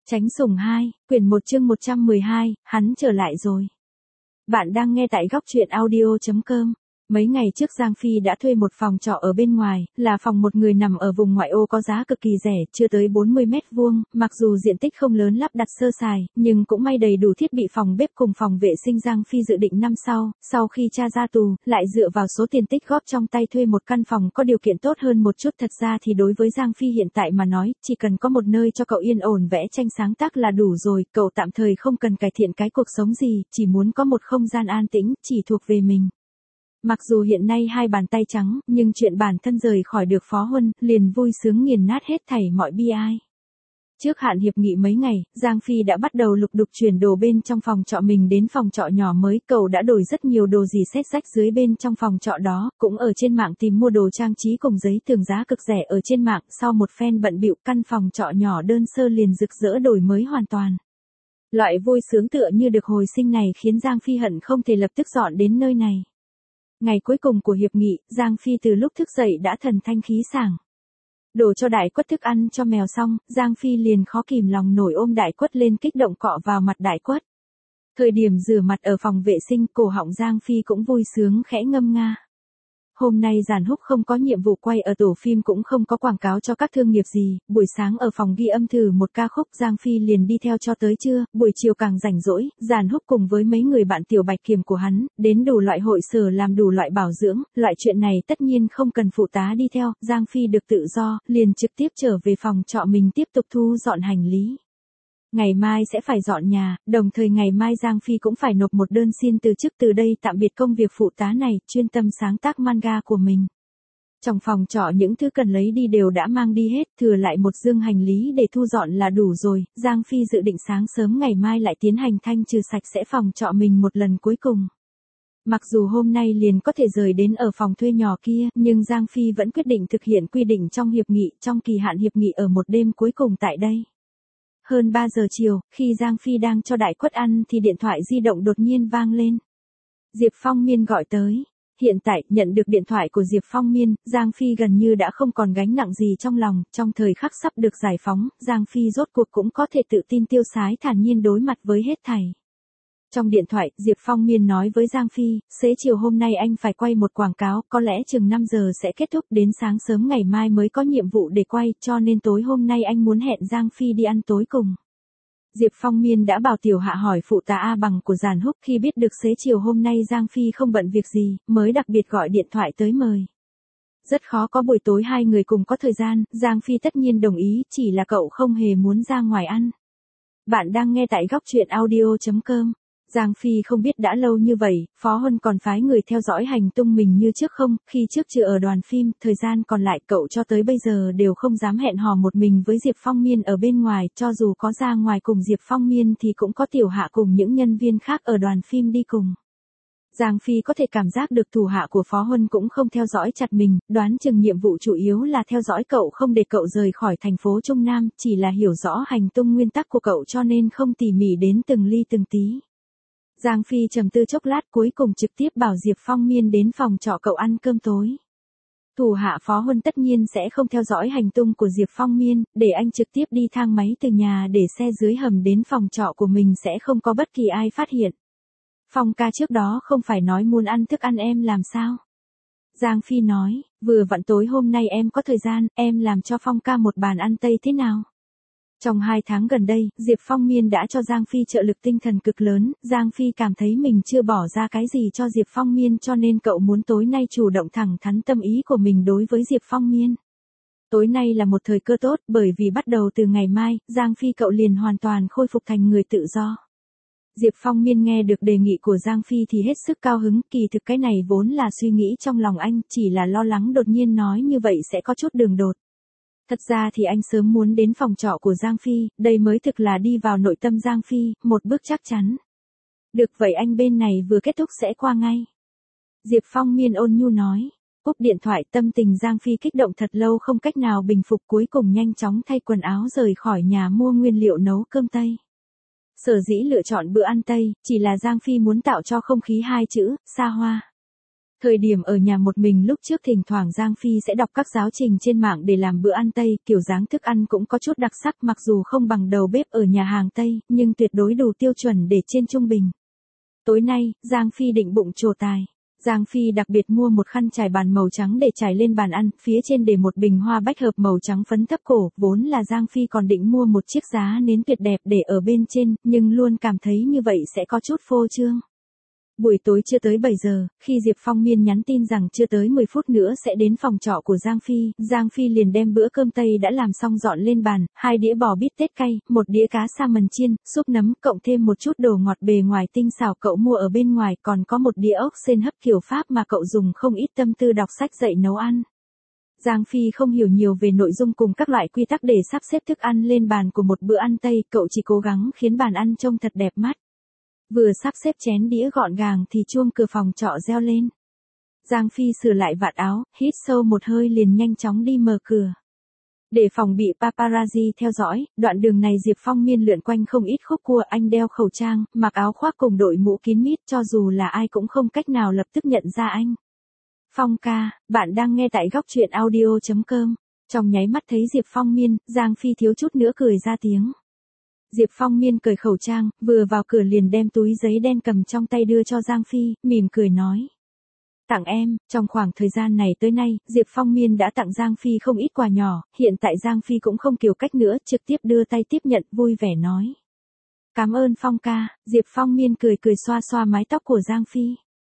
Tránh sủng 2, quyển 1 chương 112, hắn trở lại rồi. Bạn đang nghe tại góc truyện audio.com. Mấy ngày trước Giang Phi đã thuê một phòng trọ ở bên ngoài, là phòng một người nằm ở vùng ngoại ô có giá cực kỳ rẻ, chưa tới 40 mét vuông, mặc dù diện tích không lớn lắp đặt sơ sài, nhưng cũng may đầy đủ thiết bị phòng bếp cùng phòng vệ sinh. Giang Phi dự định năm sau khi cha ra tù, lại dựa vào số tiền tích góp trong tay thuê một căn phòng có điều kiện tốt hơn một chút. Thật ra thì đối với Giang Phi hiện tại mà nói, chỉ cần có một nơi cho cậu yên ổn vẽ tranh sáng tác là đủ rồi, cậu tạm thời không cần cải thiện cái cuộc sống gì, chỉ muốn có một không gian an tĩnh, chỉ thuộc về mình. Mặc dù hiện nay hai bàn tay trắng, nhưng chuyện bản thân rời khỏi được Phó Huân, liền vui sướng nghiền nát hết thảy mọi bi ai. Trước hạn hiệp nghị mấy ngày, Giang Phi đã bắt đầu lục đục chuyển đồ bên trong phòng trọ mình đến phòng trọ nhỏ mới. Cậu đã đổi rất nhiều đồ gì xét rách dưới bên trong phòng trọ đó, cũng ở trên mạng tìm mua đồ trang trí cùng giấy tường giá cực rẻ ở trên mạng. Sau một phen bận bịu, căn phòng trọ nhỏ đơn sơ liền rực rỡ đổi mới hoàn toàn. Loại vui sướng tựa như được hồi sinh này khiến Giang Phi hận không thể lập tức dọn đến nơi này. Ngày cuối cùng của hiệp nghị, Giang Phi từ lúc thức dậy đã thần thanh khí sảng. Đổ cho Đại Quất thức ăn cho mèo xong, Giang Phi liền khó kìm lòng nổi ôm Đại Quất lên kích động cọ vào mặt Đại Quất. Thời điểm rửa mặt ở phòng vệ sinh, cổ họng Giang Phi cũng vui sướng khẽ ngâm nga. Hôm nay Giản Húc không có nhiệm vụ quay ở tổ phim, cũng không có quảng cáo cho các thương nghiệp gì, buổi sáng ở phòng ghi âm thử một ca khúc, Giang Phi liền đi theo cho tới trưa. Buổi chiều càng rảnh rỗi, Giản Húc cùng với mấy người bạn tiểu bạch kiểm của hắn, đến đủ loại hội sở làm đủ loại bảo dưỡng, loại chuyện này tất nhiên không cần phụ tá đi theo. Giang Phi được tự do, liền trực tiếp trở về phòng trọ mình tiếp tục thu dọn hành lý. Ngày mai sẽ phải dọn nhà, đồng thời ngày mai Giang Phi cũng phải nộp một đơn xin từ chức, từ đây tạm biệt công việc phụ tá này, chuyên tâm sáng tác manga của mình. Trong phòng trọ những thứ cần lấy đi đều đã mang đi hết, thừa lại một dương hành lý để thu dọn là đủ rồi. Giang Phi dự định sáng sớm ngày mai lại tiến hành thanh trừ sạch sẽ phòng trọ mình một lần cuối cùng. Mặc dù hôm nay liền có thể rời đến ở phòng thuê nhỏ kia, nhưng Giang Phi vẫn quyết định thực hiện quy định trong hiệp nghị, trong kỳ hạn hiệp nghị ở một đêm cuối cùng tại đây. Hơn 3 giờ chiều, khi Giang Phi đang cho Đại Quất ăn thì điện thoại di động đột nhiên vang lên. Diệp Phong Miên gọi tới. Hiện tại, nhận được điện thoại của Diệp Phong Miên, Giang Phi gần như đã không còn gánh nặng gì trong lòng. Trong thời khắc sắp được giải phóng, Giang Phi rốt cuộc cũng có thể tự tin tiêu sái thản nhiên đối mặt với hết thảy. Trong điện thoại, Diệp Phong Miên nói với Giang Phi, xế chiều hôm nay anh phải quay một quảng cáo, có lẽ chừng 5 giờ sẽ kết thúc, đến sáng sớm ngày mai mới có nhiệm vụ để quay, cho nên tối hôm nay anh muốn hẹn Giang Phi đi ăn tối cùng. Diệp Phong Miên đã bảo Tiểu Hạ hỏi phụ tá A Bằng của Giản Húc, khi biết được xế chiều hôm nay Giang Phi không bận việc gì, mới đặc biệt gọi điện thoại tới mời. Rất khó có buổi tối hai người cùng có thời gian, Giang Phi tất nhiên đồng ý, chỉ là cậu không hề muốn ra ngoài ăn. Bạn đang nghe tại góc truyện audio.com. Giang Phi không biết đã lâu như vậy, Phó Huân còn phái người theo dõi hành tung mình như trước không, khi trước chưa ở đoàn phim, thời gian còn lại cậu cho tới bây giờ đều không dám hẹn hò một mình với Diệp Phong Miên ở bên ngoài, cho dù có ra ngoài cùng Diệp Phong Miên thì cũng có Tiểu Hạ cùng những nhân viên khác ở đoàn phim đi cùng. Giang Phi có thể cảm giác được thủ hạ của Phó Huân cũng không theo dõi chặt mình, đoán chừng nhiệm vụ chủ yếu là theo dõi cậu không để cậu rời khỏi thành phố Trung Nam, chỉ là hiểu rõ hành tung nguyên tắc của cậu cho nên không tỉ mỉ đến từng ly từng tí. Giang Phi trầm tư chốc lát cuối cùng trực tiếp bảo Diệp Phong Miên đến phòng trọ cậu ăn cơm tối. Thủ hạ Phó Huân tất nhiên sẽ không theo dõi hành tung của Diệp Phong Miên, để anh trực tiếp đi thang máy từ nhà để xe dưới hầm đến phòng trọ của mình sẽ không có bất kỳ ai phát hiện. Phong ca trước đó không phải nói muốn ăn thức ăn em làm sao? Giang Phi nói, vừa vặn tối hôm nay em có thời gian, em làm cho Phong ca một bàn ăn Tây thế nào? Trong 2 tháng gần đây, Diệp Phong Miên đã cho Giang Phi trợ lực tinh thần cực lớn, Giang Phi cảm thấy mình chưa bỏ ra cái gì cho Diệp Phong Miên cho nên cậu muốn tối nay chủ động thẳng thắn tâm ý của mình đối với Diệp Phong Miên. Tối nay là một thời cơ tốt, bởi vì bắt đầu từ ngày mai, Giang Phi cậu liền hoàn toàn khôi phục thành người tự do. Diệp Phong Miên nghe được đề nghị của Giang Phi thì hết sức cao hứng, kỳ thực cái này vốn là suy nghĩ trong lòng anh, chỉ là lo lắng đột nhiên nói như vậy sẽ có chút đường đột. Thật ra thì anh sớm muốn đến phòng trọ của Giang Phi, đây mới thực là đi vào nội tâm Giang Phi, một bước chắc chắn. Được vậy anh bên này vừa kết thúc sẽ qua ngay. Diệp Phong Miên ôn nhu nói. Cúp điện thoại, tâm tình Giang Phi kích động thật lâu không cách nào bình phục, cuối cùng nhanh chóng thay quần áo rời khỏi nhà mua nguyên liệu nấu cơm Tây. Sở dĩ lựa chọn bữa ăn Tây, chỉ là Giang Phi muốn tạo cho không khí hai chữ, xa hoa. Thời điểm ở nhà một mình lúc trước thỉnh thoảng Giang Phi sẽ đọc các giáo trình trên mạng để làm bữa ăn Tây, kiểu dáng thức ăn cũng có chút đặc sắc mặc dù không bằng đầu bếp ở nhà hàng Tây, nhưng tuyệt đối đủ tiêu chuẩn để trên trung bình. Tối nay, Giang Phi định bụng trổ tài. Giang Phi đặc biệt mua một khăn trải bàn màu trắng để trải lên bàn ăn, phía trên để một bình hoa bách hợp màu trắng phấn thấp cổ, vốn là Giang Phi còn định mua một chiếc giá nến tuyệt đẹp để ở bên trên, nhưng luôn cảm thấy như vậy sẽ có chút phô trương. Buổi tối chưa tới 7 giờ, khi Diệp Phong Miên nhắn tin rằng chưa tới 10 phút nữa sẽ đến phòng trọ của Giang Phi liền đem bữa cơm Tây đã làm xong dọn lên bàn, 2 đĩa bò bít tết cay, 1 đĩa cá salmon chiên, súp nấm, cộng thêm một chút đồ ngọt bề ngoài tinh xảo cậu mua ở bên ngoài, còn có 1 đĩa ốc sên hấp kiểu Pháp mà cậu dùng không ít tâm tư đọc sách dạy nấu ăn. Giang Phi không hiểu nhiều về nội dung cùng các loại quy tắc để sắp xếp thức ăn lên bàn của một bữa ăn Tây, cậu chỉ cố gắng khiến bàn ăn trông thật đẹp mắt. Vừa sắp xếp chén đĩa gọn gàng thì chuông cửa phòng trọ reo lên. Giang Phi sửa lại vạt áo, hít sâu một hơi liền nhanh chóng đi mở cửa. Để phòng bị paparazzi theo dõi, đoạn đường này Diệp Phong Miên lượn quanh không ít khúc cua, anh đeo khẩu trang, mặc áo khoác cùng đội mũ kín mít, cho dù là ai cũng không cách nào lập tức nhận ra anh. Phong ca, bạn đang nghe tại góc truyện audio.com. Trong nháy mắt thấy Diệp Phong Miên, Giang Phi thiếu chút nữa cười ra tiếng. Diệp Phong Miên cởi khẩu trang, vừa vào cửa liền đem túi giấy đen cầm trong tay đưa cho Giang Phi, mỉm cười nói. Tặng em, trong khoảng thời gian này tới nay, Diệp Phong Miên đã tặng Giang Phi không ít quà nhỏ, hiện tại Giang Phi cũng không kiều cách nữa, trực tiếp đưa tay tiếp nhận, vui vẻ nói. Cảm ơn Phong ca, Diệp Phong Miên cười cười xoa xoa mái tóc của Giang Phi.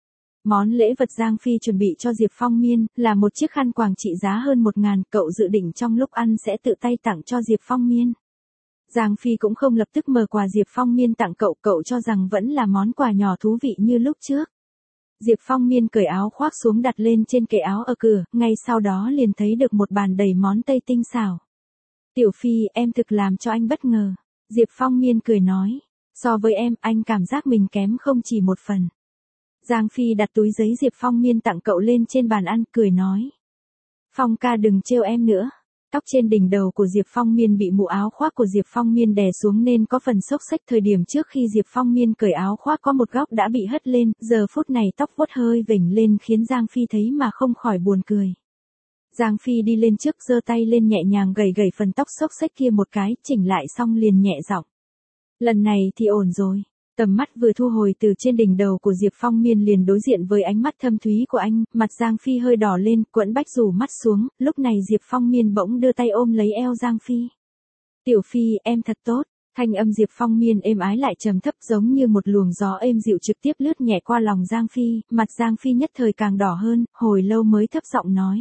Món lễ vật Giang Phi chuẩn bị cho Diệp Phong Miên là một chiếc khăn quàng trị giá hơn 1.000, cậu dự định trong lúc ăn sẽ tự tay tặng cho Diệp Phong Miên. Giang Phi cũng không lập tức mở quà Diệp Phong Miên tặng cậu cho rằng vẫn là món quà nhỏ thú vị như lúc trước. Diệp Phong Miên cởi áo khoác xuống đặt lên trên kệ áo ở cửa, ngay sau đó liền thấy được một bàn đầy món Tây tinh xảo. Tiểu Phi, em thực làm cho anh bất ngờ. Diệp Phong Miên cười nói, so với em, anh cảm giác mình kém không chỉ một phần. Giang Phi đặt túi giấy Diệp Phong Miên tặng cậu lên trên bàn ăn, cười nói. Phong ca đừng trêu em nữa. Tóc trên đỉnh đầu của Diệp Phong Miên bị mũ áo khoác của Diệp Phong Miên đè xuống nên có phần xốc xếch, thời điểm trước khi Diệp Phong Miên cởi áo khoác có một góc đã bị hất lên, giờ phút này tóc vuốt hơi vểnh lên khiến Giang Phi thấy mà không khỏi buồn cười. Giang Phi đi lên trước giơ tay lên nhẹ nhàng gẩy gẩy phần tóc xốc xếch kia một cái, chỉnh lại xong liền nhẹ giọng. Lần này thì ổn rồi. Tầm mắt vừa thu hồi từ trên đỉnh đầu của Diệp Phong Miên liền đối diện với ánh mắt thâm thúy của anh, mặt Giang Phi hơi đỏ lên, quẫn bách rủ mắt xuống, lúc này Diệp Phong Miên bỗng đưa tay ôm lấy eo Giang Phi. Tiểu Phi, em thật tốt, thanh âm Diệp Phong Miên êm ái lại trầm thấp giống như một luồng gió êm dịu trực tiếp lướt nhẹ qua lòng Giang Phi, mặt Giang Phi nhất thời càng đỏ hơn, hồi lâu mới thấp giọng nói.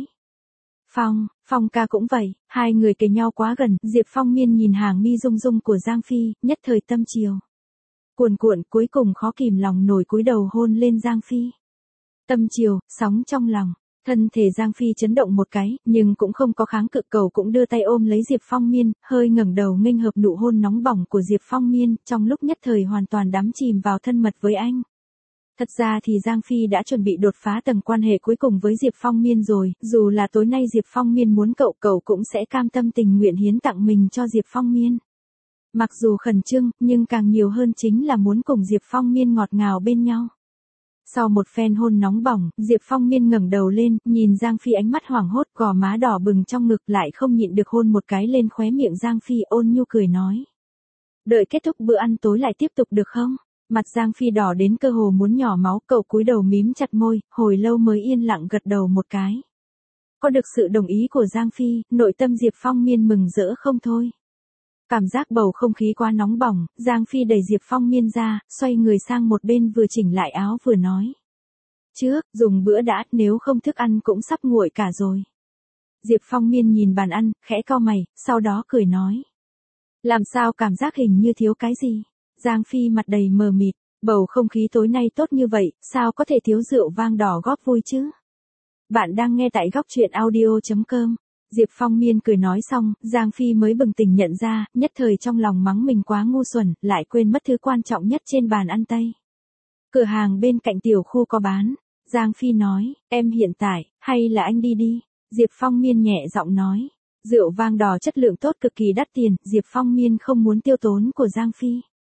Phong ca cũng vậy, hai người kề nhau quá gần, Diệp Phong Miên nhìn hàng mi rung rung của Giang Phi, nhất thời tâm chiều. Cuồn cuộn cuối cùng khó kìm lòng nổi cúi đầu hôn lên Giang Phi. Tâm chiều, sóng trong lòng, thân thể Giang Phi chấn động một cái, nhưng cũng không có kháng cự, cầu cũng đưa tay ôm lấy Diệp Phong Miên, hơi ngẩng đầu nghênh hợp nụ hôn nóng bỏng của Diệp Phong Miên, trong lúc nhất thời hoàn toàn đắm chìm vào thân mật với anh. Thật ra thì Giang Phi đã chuẩn bị đột phá tầng quan hệ cuối cùng với Diệp Phong Miên rồi, dù là tối nay Diệp Phong Miên muốn cậu cũng sẽ cam tâm tình nguyện hiến tặng mình cho Diệp Phong Miên. Mặc dù khẩn trương, nhưng càng nhiều hơn chính là muốn cùng Diệp Phong Miên ngọt ngào bên nhau. Sau một phen hôn nóng bỏng, Diệp Phong Miên ngẩng đầu lên, nhìn Giang Phi ánh mắt hoảng hốt, gò má đỏ bừng trong ngực, lại không nhịn được hôn một cái lên khóe miệng Giang Phi, ôn nhu cười nói. Đợi kết thúc bữa ăn tối lại tiếp tục được không? Mặt Giang Phi đỏ đến cơ hồ muốn nhỏ máu, cậu cúi đầu mím chặt môi, hồi lâu mới yên lặng gật đầu một cái. Có được sự đồng ý của Giang Phi, nội tâm Diệp Phong Miên mừng rỡ không thôi. Cảm giác bầu không khí quá nóng bỏng, Giang Phi đẩy Diệp Phong Miên ra, xoay người sang một bên vừa chỉnh lại áo vừa nói. Trước, dùng bữa đã, nếu không thức ăn cũng sắp nguội cả rồi. Diệp Phong Miên nhìn bàn ăn, khẽ cau mày, sau đó cười nói. Làm sao cảm giác hình như thiếu cái gì? Giang Phi mặt đầy mờ mịt, bầu không khí tối nay tốt như vậy, sao có thể thiếu rượu vang đỏ góp vui chứ? Bạn đang nghe tại góc truyện audio.com. Diệp Phong Miên cười nói xong, Giang Phi mới bừng tỉnh nhận ra, nhất thời trong lòng mắng mình quá ngu xuẩn, lại quên mất thứ quan trọng nhất trên bàn ăn Tây. Cửa hàng bên cạnh tiểu khu có bán. Giang Phi nói, em hiện tại, hay là anh đi đi? Diệp Phong Miên nhẹ giọng nói, rượu vang đỏ chất lượng tốt cực kỳ đắt tiền, Diệp Phong Miên không muốn tiêu tốn của Giang Phi.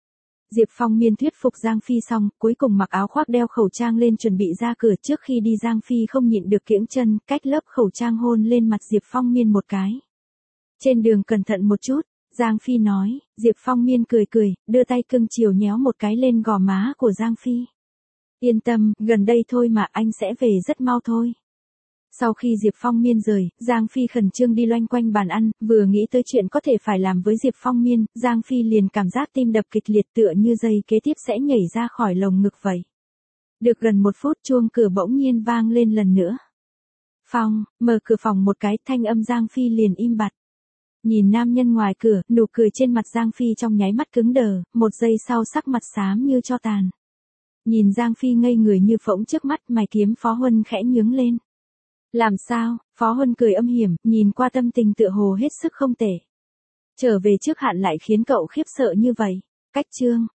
Diệp Phong Miên thuyết phục Giang Phi xong, cuối cùng mặc áo khoác đeo khẩu trang lên chuẩn bị ra cửa. Trước khi đi Giang Phi không nhịn được kiễng chân, cách lớp khẩu trang hôn lên mặt Diệp Phong Miên một cái. Trên đường cẩn thận một chút, Giang Phi nói. Diệp Phong Miên cười cười, đưa tay cưng chiều nhéo một cái lên gò má của Giang Phi. Yên tâm, gần đây thôi mà, anh sẽ về rất mau thôi. Sau khi Diệp Phong Miên rời, Giang Phi khẩn trương đi loanh quanh bàn ăn, vừa nghĩ tới chuyện có thể phải làm với Diệp Phong Miên, Giang Phi liền cảm giác tim đập kịch liệt tựa như giây kế tiếp sẽ nhảy ra khỏi lồng ngực vậy. Được gần 1 phút chuông cửa bỗng nhiên vang lên lần nữa. Phong, mở cửa phòng một cái, thanh âm Giang Phi liền im bặt. Nhìn nam nhân ngoài cửa, nụ cười trên mặt Giang Phi trong nháy mắt cứng đờ, một giây sau sắc mặt xám như tro tàn. Nhìn Giang Phi ngây người như phỗng trước mắt, mày kiếm Phó Huân khẽ nhướng lên. Làm sao? Phó Huân cười âm hiểm, nhìn qua tâm tình tựa hồ hết sức không tệ. Trở về trước hạn lại khiến cậu khiếp sợ như vậy. Cách chương.